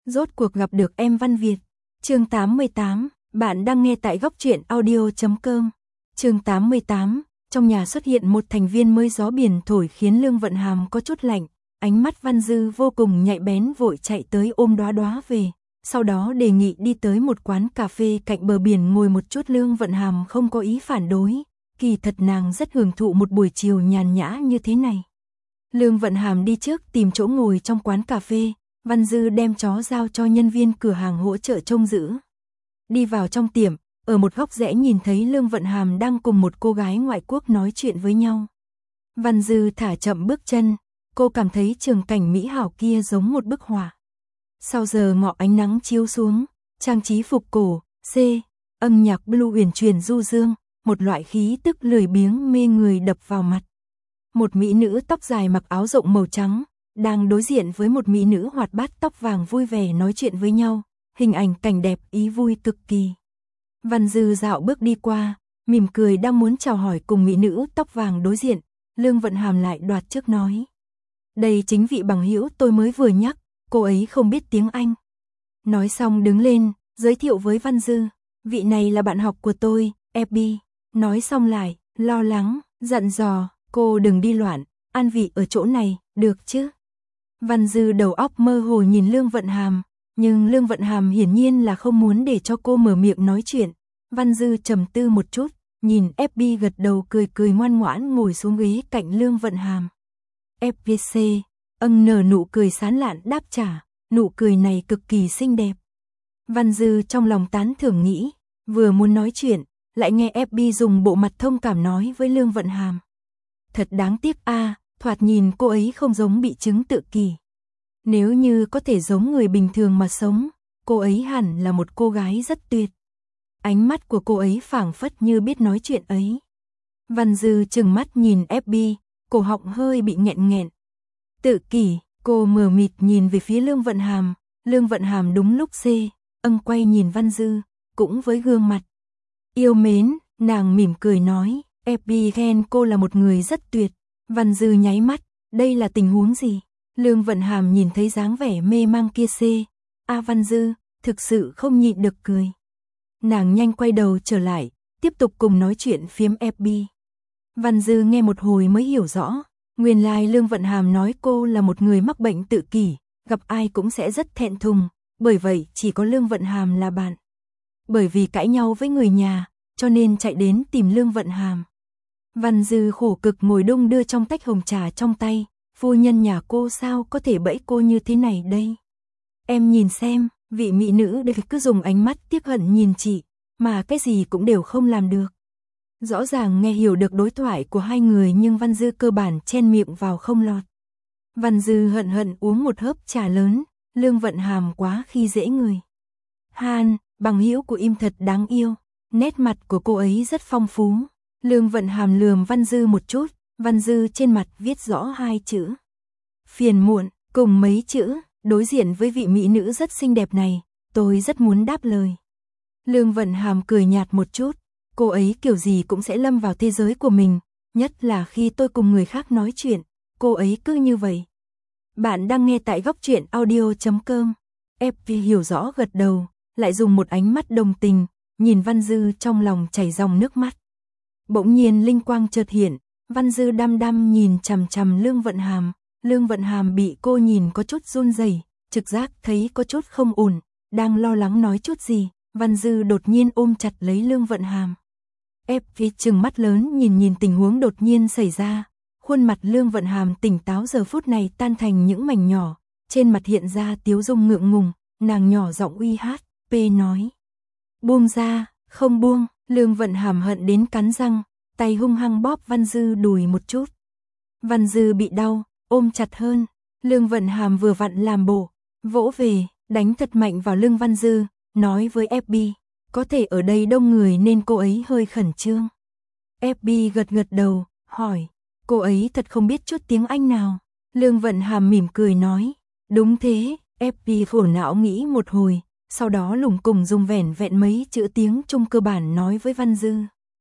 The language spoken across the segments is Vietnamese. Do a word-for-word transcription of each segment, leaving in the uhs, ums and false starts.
Rốt cuộc gặp được em Văn Việt. Chương tám mươi tám, bạn đang nghe tại góc truyện audio chấm com. Chương tám mươi tám, trong nhà xuất hiện một thành viên mới, gió biển thổi khiến Lương Vận Hàm có chút lạnh, ánh mắt Văn Dư vô cùng nhạy bén, vội chạy tới ôm Đóa Đóa về, sau đó đề nghị đi tới một quán cà phê cạnh bờ biển ngồi một chút. Lương Vận Hàm không có ý phản đối, kỳ thật nàng rất hưởng thụ một buổi chiều nhàn nhã như thế này. Lương Vận Hàm đi trước tìm chỗ ngồi trong quán cà phê, Văn Dư đem chó giao cho nhân viên cửa hàng hỗ trợ trông giữ. Đi vào trong tiệm, ở một góc rẽ nhìn thấy Lương Vận Hàm đang cùng một cô gái ngoại quốc nói chuyện với nhau. Văn Dư thả chậm bước chân, cô cảm thấy trường cảnh mỹ hảo kia giống một bức họa. Sau giờ ngọ ánh nắng chiếu xuống, trang trí phục cổ, C, âm nhạc blue uyển chuyển du dương, một loại khí tức lười biếng mê người đập vào mặt. Một mỹ nữ tóc dài mặc áo rộng màu trắng, đang đối diện với một mỹ nữ hoạt bát tóc vàng vui vẻ nói chuyện với nhau, hình ảnh cảnh đẹp ý vui cực kỳ. Văn Dư dạo bước đi qua, mỉm cười đang muốn chào hỏi cùng mỹ nữ tóc vàng đối diện, Lương Vận Hàm lại đoạt trước nói. Đây chính vị bằng hữu tôi mới vừa nhắc, cô ấy không biết tiếng Anh. Nói xong đứng lên, giới thiệu với Văn Dư, vị này là bạn học của tôi, Abby. Nói xong lại, lo lắng, dặn dò, cô đừng đi loạn, an vị ở chỗ này, được chứ? Văn Dư đầu óc mơ hồ nhìn Lương Vận Hàm, nhưng Lương Vận Hàm hiển nhiên là không muốn để cho cô mở miệng nói chuyện. Văn Dư trầm tư một chút, nhìn ép bê gật đầu cười cười ngoan ngoãn ngồi xuống ghế cạnh Lương Vận Hàm. ép vê xê, âng nở nụ cười sán lạn đáp trả, nụ cười này cực kỳ xinh đẹp. Văn Dư trong lòng tán thưởng nghĩ, vừa muốn nói chuyện, lại nghe ép bê dùng bộ mặt thông cảm nói với Lương Vận Hàm. Thật đáng tiếc a, à, thoạt nhìn cô ấy không giống bị chứng tự kỷ. Nếu như có thể giống người bình thường mà sống, cô ấy hẳn là một cô gái rất tuyệt. Ánh mắt của cô ấy phảng phất như biết nói chuyện ấy. Văn Dư trừng mắt nhìn ép bê, cổ họng hơi bị nghẹn nghẹn. Tự kỷ, cô mờ mịt nhìn về phía Lương Vận Hàm, Lương Vận Hàm đúng lúc C, âng quay nhìn Văn Dư, cũng với gương mặt yêu mến, nàng mỉm cười nói, ép bê khen cô là một người rất tuyệt. Văn Dư nháy mắt, đây là tình huống gì? Lương Vận Hàm nhìn thấy dáng vẻ mê mang kia C, a Văn Dư, thực sự không nhịn được cười. Nàng nhanh quay đầu trở lại, tiếp tục cùng nói chuyện phiếm ép bê. Văn Dư nghe một hồi mới hiểu rõ, nguyên lai Lương Vận Hàm nói cô là một người mắc bệnh tự kỷ, gặp ai cũng sẽ rất thẹn thùng, bởi vậy chỉ có Lương Vận Hàm là bạn. Bởi vì cãi nhau với người nhà, cho nên chạy đến tìm Lương Vận Hàm. Văn Dư khổ cực ngồi đung đưa trong tách hồng trà trong tay, phu nhân nhà cô sao có thể bẫy cô như thế này đây? Em nhìn xem, vị mỹ nữ đây cứ dùng ánh mắt tiếc hận nhìn chị, mà cái gì cũng đều không làm được. Rõ ràng nghe hiểu được đối thoại của hai người nhưng Văn Dư cơ bản chen miệng vào không lọt. Văn Dư hận hận uống một hớp trà lớn, Lương Vận Hàm quá khi dễ người. Han, bằng hữu của im thật đáng yêu, nét mặt của cô ấy rất phong phú. Lương Vận Hàm lườm Văn Dư một chút, Văn Dư trên mặt viết rõ hai chữ. Phiền muộn, cùng mấy chữ, đối diện với vị mỹ nữ rất xinh đẹp này, tôi rất muốn đáp lời. Lương Vận Hàm cười nhạt một chút, cô ấy kiểu gì cũng sẽ lâm vào thế giới của mình, nhất là khi tôi cùng người khác nói chuyện, cô ấy cứ như vậy. Bạn đang nghe tại góc truyện audio chấm com. ép vê hiểu rõ gật đầu, lại dùng một ánh mắt đồng tình, nhìn Văn Dư trong lòng chảy dòng nước mắt. Bỗng nhiên linh quang chợt hiện, Văn Dư đăm đăm nhìn chằm chằm Lương Vận Hàm, Lương Vận Hàm bị cô nhìn có chút run rẩy, trực giác thấy có chút không ổn, đang lo lắng nói chút gì, Văn Dư đột nhiên ôm chặt lấy Lương Vận Hàm. ép vê trừng mắt lớn nhìn nhìn tình huống đột nhiên xảy ra, khuôn mặt Lương Vận Hàm tỉnh táo giờ phút này tan thành những mảnh nhỏ, trên mặt hiện ra tiếu dung ngượng ngùng, nàng nhỏ giọng uy hát, p nói. Buông ra, không buông, Lương Vận Hàm hận đến cắn răng, tay hung hăng bóp Văn Dư đùi một chút. Văn Dư bị đau, ôm chặt hơn, Lương Vận Hàm vừa vặn làm bộ, vỗ về, đánh thật mạnh vào lưng Văn Dư, nói với ép bê, có thể ở đây đông người nên cô ấy hơi khẩn trương. ép bê gật gật đầu, hỏi, cô ấy thật không biết chút tiếng Anh nào. Lương Vận Hàm mỉm cười nói, đúng thế, ép bê khổ não nghĩ một hồi, sau đó lủng củng dùng vẻn vẹn mấy chữ tiếng Trung cơ bản nói với Văn Dư.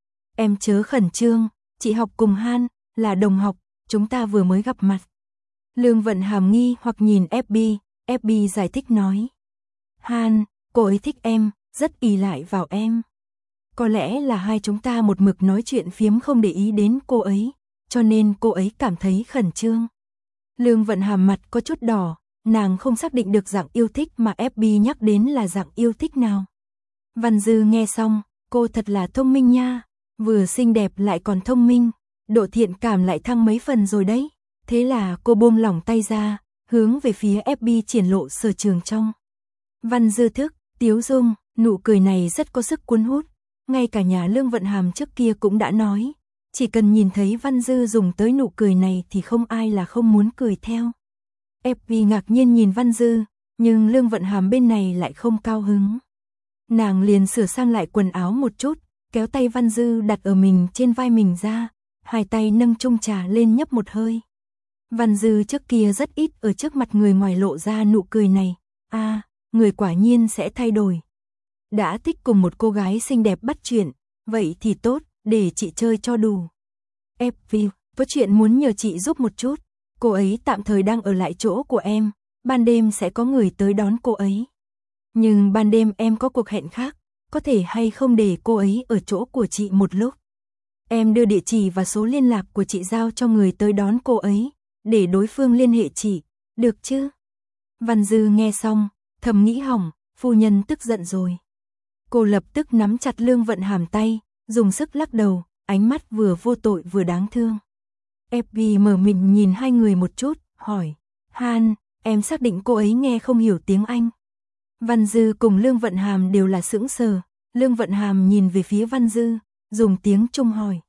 Em chớ khẩn trương, chị học cùng Han, là đồng học, chúng ta vừa mới gặp mặt. Lương Vận Hàm nghi hoặc nhìn ép bê, ép bê giải thích nói. Han, cô ấy thích em, rất ỷ lại vào em. Có lẽ là hai chúng ta một mực nói chuyện phiếm không để ý đến cô ấy, cho nên cô ấy cảm thấy khẩn trương. Lương Vận Hàm mặt có chút đỏ, nàng không xác định được dạng yêu thích mà ép bê nhắc đến là dạng yêu thích nào. Văn Dư nghe xong, cô thật là thông minh nha, vừa xinh đẹp lại còn thông minh, độ thiện cảm lại thăng mấy phần rồi đấy. Thế là cô buông lỏng tay ra, hướng về phía ép bê triển lộ sở trường trong. Văn Dư thức, tiếu dung, nụ cười này rất có sức cuốn hút. Ngay cả nhà Lương Vận Hàm trước kia cũng đã nói, chỉ cần nhìn thấy Văn Dư dùng tới nụ cười này thì không ai là không muốn cười theo. ép bê ngạc nhiên nhìn Văn Dư, nhưng Lương Vận Hàm bên này lại không cao hứng. Nàng liền sửa sang lại quần áo một chút, kéo tay Văn Dư đặt ở mình trên vai mình ra, hai tay nâng chung trà lên nhấp một hơi. Văn Dư trước kia rất ít ở trước mặt người ngoài lộ ra nụ cười này, a, à, người quả nhiên sẽ thay đổi. Đã thích cùng một cô gái xinh đẹp bắt chuyện, vậy thì tốt, để chị chơi cho đủ. ép bê, có chuyện muốn nhờ chị giúp một chút, cô ấy tạm thời đang ở lại chỗ của em, ban đêm sẽ có người tới đón cô ấy. Nhưng ban đêm em có cuộc hẹn khác, có thể hay không để cô ấy ở chỗ của chị một lúc. Em đưa địa chỉ và số liên lạc của chị giao cho người tới đón cô ấy, để đối phương liên hệ chị, được chứ? Văn Dư nghe xong, thầm nghĩ hỏng, phu nhân tức giận rồi. Cô lập tức nắm chặt Lương Vận Hàm tay, dùng sức lắc đầu, ánh mắt vừa vô tội vừa đáng thương. ép bê mở mình nhìn hai người một chút, hỏi, Han, em xác định cô ấy nghe không hiểu tiếng Anh. Văn Dư cùng Lương Vận Hàm đều là sững sờ, Lương Vận Hàm nhìn về phía Văn Dư, dùng tiếng Trung hỏi.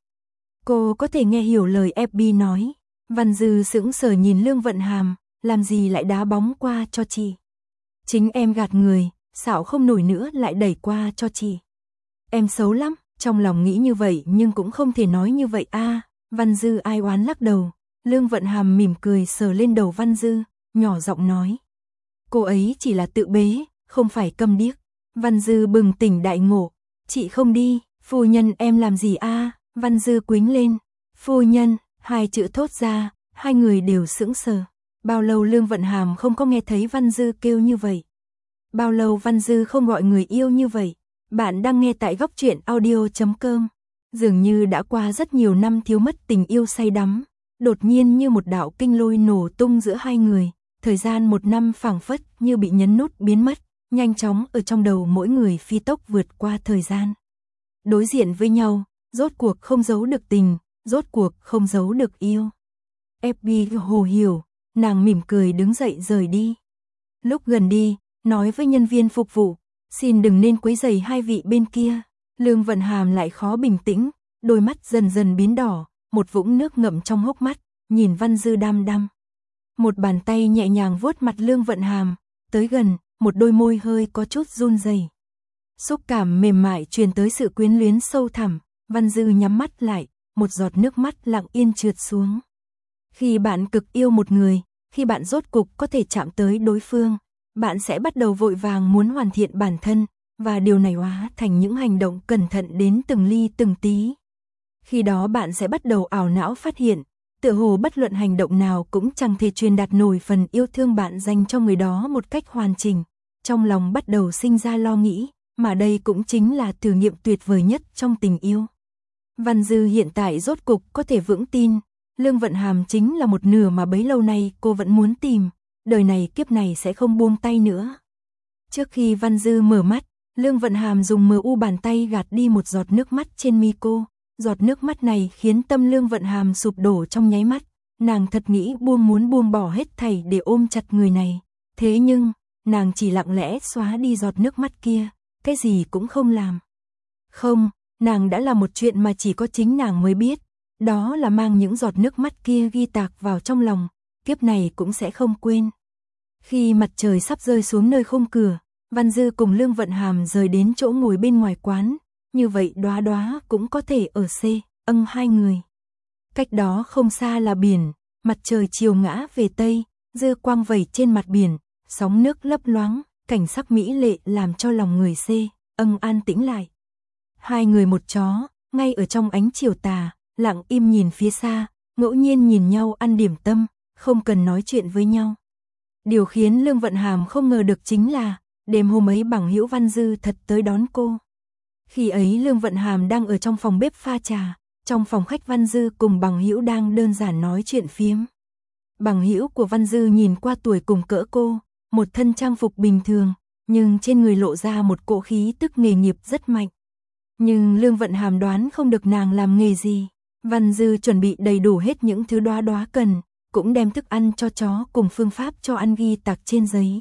Cô có thể nghe hiểu lời ép bê nói. Văn Dư sững sờ nhìn Lương Vận Hàm, làm gì lại đá bóng qua cho chị. Chính em gạt người, xạo không nổi nữa lại đẩy qua cho chị. Em xấu lắm, trong lòng nghĩ như vậy nhưng cũng không thể nói như vậy a. À, Văn Dư ai oán lắc đầu, Lương Vận Hàm mỉm cười sờ lên đầu Văn Dư, nhỏ giọng nói. Cô ấy chỉ là tự bế, không phải câm điếc. Văn Dư bừng tỉnh đại ngộ, chị không đi, phu nhân em làm gì a? À? Văn Dư quính lên, phu nhân, hai chữ thốt ra, hai người đều sững sờ. Bao lâu Lương Vận Hàm không có nghe thấy Văn Dư kêu như vậy? Bao lâu Văn Dư không gọi người yêu như vậy? Bạn đang nghe tại góc truyện audio chấm com. Dường như đã qua rất nhiều năm thiếu mất tình yêu say đắm, đột nhiên như một đạo kinh lôi nổ tung giữa hai người, thời gian một năm phảng phất như bị nhấn nút biến mất, nhanh chóng ở trong đầu mỗi người phi tốc vượt qua thời gian. Đối diện với nhau, rốt cuộc không giấu được tình, rốt cuộc không giấu được yêu. ép bê hồ hiểu, nàng mỉm cười đứng dậy rời đi. Lúc gần đi, nói với nhân viên phục vụ, xin đừng nên quấy rầy hai vị bên kia. Lương Vận Hàm lại khó bình tĩnh, đôi mắt dần dần biến đỏ, một vũng nước ngậm trong hốc mắt, nhìn Văn Dư đăm đăm. Một bàn tay nhẹ nhàng vuốt mặt Lương Vận Hàm, tới gần, một đôi môi hơi có chút run rẩy. Xúc cảm mềm mại truyền tới sự quyến luyến sâu thẳm, Văn Dư nhắm mắt lại, một giọt nước mắt lặng yên trượt xuống. Khi bạn cực yêu một người, khi bạn rốt cục có thể chạm tới đối phương, bạn sẽ bắt đầu vội vàng muốn hoàn thiện bản thân, và điều này hóa thành những hành động cẩn thận đến từng ly từng tí. Khi đó bạn sẽ bắt đầu ảo não phát hiện, tựa hồ bất luận hành động nào cũng chẳng thể truyền đạt nổi phần yêu thương bạn dành cho người đó một cách hoàn chỉnh. Trong lòng bắt đầu sinh ra lo nghĩ, mà đây cũng chính là thử nghiệm tuyệt vời nhất trong tình yêu. Văn Dư hiện tại rốt cục có thể vững tin, Lương Vận Hàm chính là một nửa mà bấy lâu nay cô vẫn muốn tìm, đời này kiếp này sẽ không buông tay nữa. Trước khi Văn Dư mở mắt, Lương Vận Hàm dùng mờ u bàn tay gạt đi một giọt nước mắt trên mi cô. Giọt nước mắt này khiến tâm Lương Vận Hàm sụp đổ trong nháy mắt, nàng thật nghĩ buông muốn buông bỏ hết thảy để ôm chặt người này. Thế nhưng, nàng chỉ lặng lẽ xóa đi giọt nước mắt kia, cái gì cũng không làm. Không, nàng đã làm một chuyện mà chỉ có chính nàng mới biết, đó là mang những giọt nước mắt kia ghi tạc vào trong lòng, kiếp này cũng sẽ không quên. Khi mặt trời sắp rơi xuống nơi khung cửa, Văn Dư cùng Lương Vận Hàm rời đến chỗ ngồi bên ngoài quán, như vậy Đóa Đóa cũng có thể ở C, âng hai người. Cách đó không xa là biển, mặt trời chiều ngã về tây, dư quang vẩy trên mặt biển, sóng nước lấp loáng, cảnh sắc mỹ lệ làm cho lòng người C, âng an tĩnh lại. Hai người một chó, ngay ở trong ánh chiều tà, lặng im nhìn phía xa, ngẫu nhiên nhìn nhau ăn điểm tâm, không cần nói chuyện với nhau. Điều khiến Lương Vận Hàm không ngờ được chính là, đêm hôm ấy bằng hữu Văn Dư thật tới đón cô. Khi ấy Lương Vận Hàm đang ở trong phòng bếp pha trà, trong phòng khách Văn Dư cùng bằng hữu đang đơn giản nói chuyện phiếm. Bằng hữu của Văn Dư nhìn qua tuổi cùng cỡ cô, một thân trang phục bình thường, nhưng trên người lộ ra một cỗ khí tức nghề nghiệp rất mạnh. Nhưng Lương Vận Hàm đoán không được nàng làm nghề gì. Văn Dư chuẩn bị đầy đủ hết những thứ Đóa Đóa cần, cũng đem thức ăn cho chó cùng phương pháp cho ăn ghi tạc trên giấy.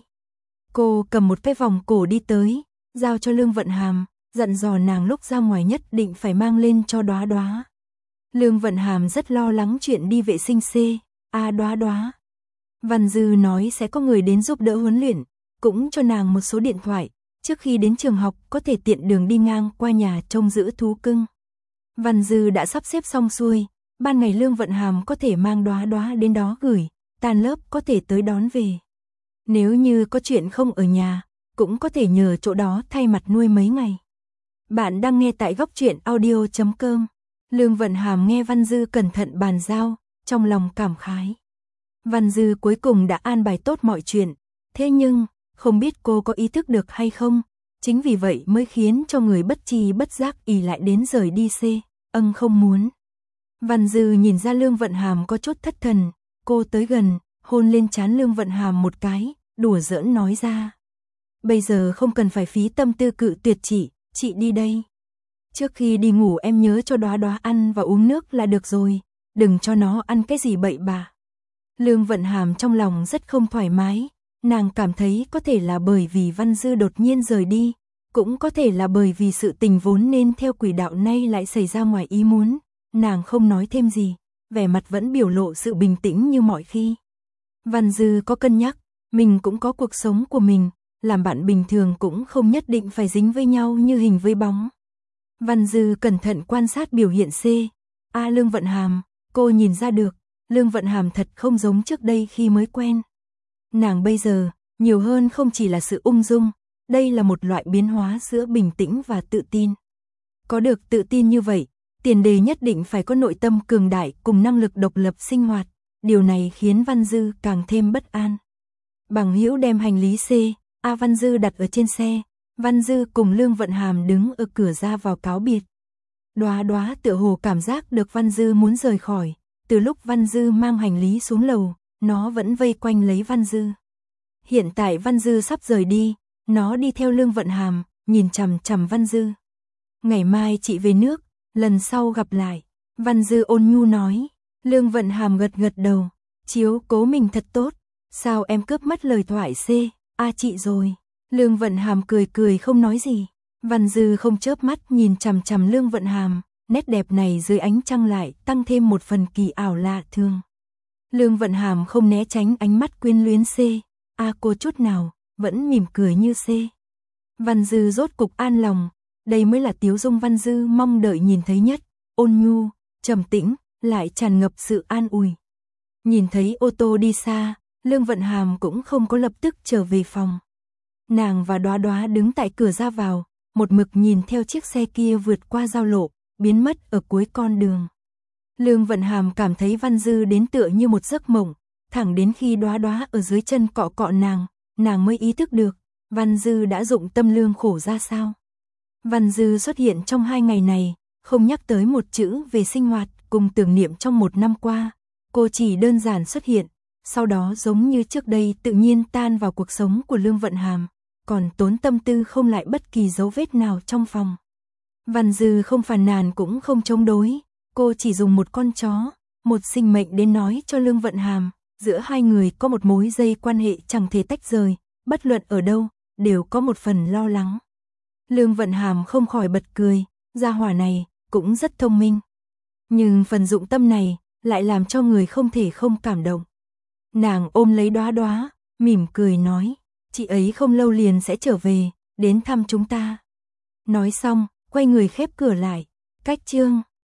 Cô cầm một cái vòng cổ đi tới, giao cho Lương Vận Hàm, dặn dò nàng lúc ra ngoài nhất định phải mang lên cho Đóa Đóa. Lương Vận Hàm rất lo lắng chuyện đi vệ sinh C, a Đóa Đóa. Văn Dư nói sẽ có người đến giúp đỡ huấn luyện, cũng cho nàng một số điện thoại, trước khi đến trường học có thể tiện đường đi ngang qua nhà trông giữ thú cưng. Văn Dư đã sắp xếp xong xuôi, ban ngày Lương Vận Hàm có thể mang Đóa Đóa đến đó gửi, tan lớp có thể tới đón về. Nếu như có chuyện không ở nhà, cũng có thể nhờ chỗ đó thay mặt nuôi mấy ngày. Bạn đang nghe tại góc truyện audio chấm com. Lương Vận Hàm nghe Văn Dư cẩn thận bàn giao, trong lòng cảm khái. Văn Dư cuối cùng đã an bài tốt mọi chuyện, thế nhưng, không biết cô có ý thức được hay không, chính vì vậy mới khiến cho người bất tri bất giác ỷ lại đến rời đi C, âng không muốn. Văn Dư nhìn ra Lương Vận Hàm có chút thất thần, cô tới gần, hôn lên trán Lương Vận Hàm một cái, đùa giỡn nói ra. Bây giờ không cần phải phí tâm tư cự tuyệt chị, chị đi đây. Trước khi đi ngủ em nhớ cho Đóa Đóa ăn và uống nước là được rồi, đừng cho nó ăn cái gì bậy bạ. Lương Vận Hàm trong lòng rất không thoải mái, nàng cảm thấy có thể là bởi vì Văn Dư đột nhiên rời đi, cũng có thể là bởi vì sự tình vốn nên theo quỹ đạo nay lại xảy ra ngoài ý muốn. Nàng không nói thêm gì, vẻ mặt vẫn biểu lộ sự bình tĩnh như mọi khi. Văn Dư có cân nhắc, mình cũng có cuộc sống của mình, làm bạn bình thường cũng không nhất định phải dính với nhau như hình với bóng. Văn Dư cẩn thận quan sát biểu hiện C, A Lương Vận Hàm, cô nhìn ra được, Lương Vận Hàm thật không giống trước đây khi mới quen. Nàng bây giờ, nhiều hơn không chỉ là sự ung dung, đây là một loại biến hóa giữa bình tĩnh và tự tin. Có được tự tin như vậy, tiền đề nhất định phải có nội tâm cường đại cùng năng lực độc lập sinh hoạt, điều này khiến Văn Dư càng thêm bất an. Bằng hữu đem hành lý C, A Văn Dư đặt ở trên xe, Văn Dư cùng Lương Vận Hàm đứng ở cửa ra vào cáo biệt. Đóa Đóa tựa hồ cảm giác được Văn Dư muốn rời khỏi, từ lúc Văn Dư mang hành lý xuống lầu, nó vẫn vây quanh lấy Văn Dư. Hiện tại Văn Dư sắp rời đi, nó đi theo Lương Vận Hàm, nhìn chằm chằm Văn Dư. Ngày mai chị về nước, lần sau gặp lại. Văn Dư ôn nhu nói. Lương Vận Hàm gật gật đầu, chiếu cố mình thật tốt. Sao em cướp mất lời thoại C, A chị rồi. Lương Vận Hàm cười cười không nói gì. Văn Dư không chớp mắt nhìn chằm chằm Lương Vận Hàm, nét đẹp này dưới ánh trăng lại tăng thêm một phần kỳ ảo lạ thường. Lương Vận Hàm không né tránh ánh mắt quyến luyến C, A cô chút nào, vẫn mỉm cười như C. Văn Dư rốt cục an lòng, đây mới là tiếu dung Văn Dư mong đợi nhìn thấy nhất, ôn nhu, trầm tĩnh, lại tràn ngập sự an ủi. Nhìn thấy ô tô đi xa, Lương Vận Hàm cũng không có lập tức trở về phòng. Nàng và Đóa Đóa đứng tại cửa ra vào, một mực nhìn theo chiếc xe kia vượt qua giao lộ, biến mất ở cuối con đường. Lương Vận Hàm cảm thấy Văn Dư đến tựa như một giấc mộng, thẳng đến khi Đóa Đóa ở dưới chân cọ cọ nàng, nàng mới ý thức được, Văn Dư đã dụng tâm lương khổ ra sao. Văn Dư xuất hiện trong hai ngày này, không nhắc tới một chữ về sinh hoạt cùng tưởng niệm trong một năm qua, cô chỉ đơn giản xuất hiện, sau đó giống như trước đây tự nhiên tan vào cuộc sống của Lương Vận Hàm, còn tốn tâm tư không lại bất kỳ dấu vết nào trong phòng. Văn Dư không phàn nàn cũng không chống đối, cô chỉ dùng một con chó, một sinh mệnh đến nói cho Lương Vận Hàm, giữa hai người có một mối dây quan hệ chẳng thể tách rời, bất luận ở đâu, đều có một phần lo lắng. Lương Vận Hàm không khỏi bật cười, gia hỏa này, cũng rất thông minh. Nhưng phần dụng tâm này, lại làm cho người không thể không cảm động. Nàng ôm lấy Đóa Đóa, mỉm cười nói, chị ấy không lâu liền sẽ trở về, đến thăm chúng ta. Nói xong, quay người khép cửa lại, cách chương.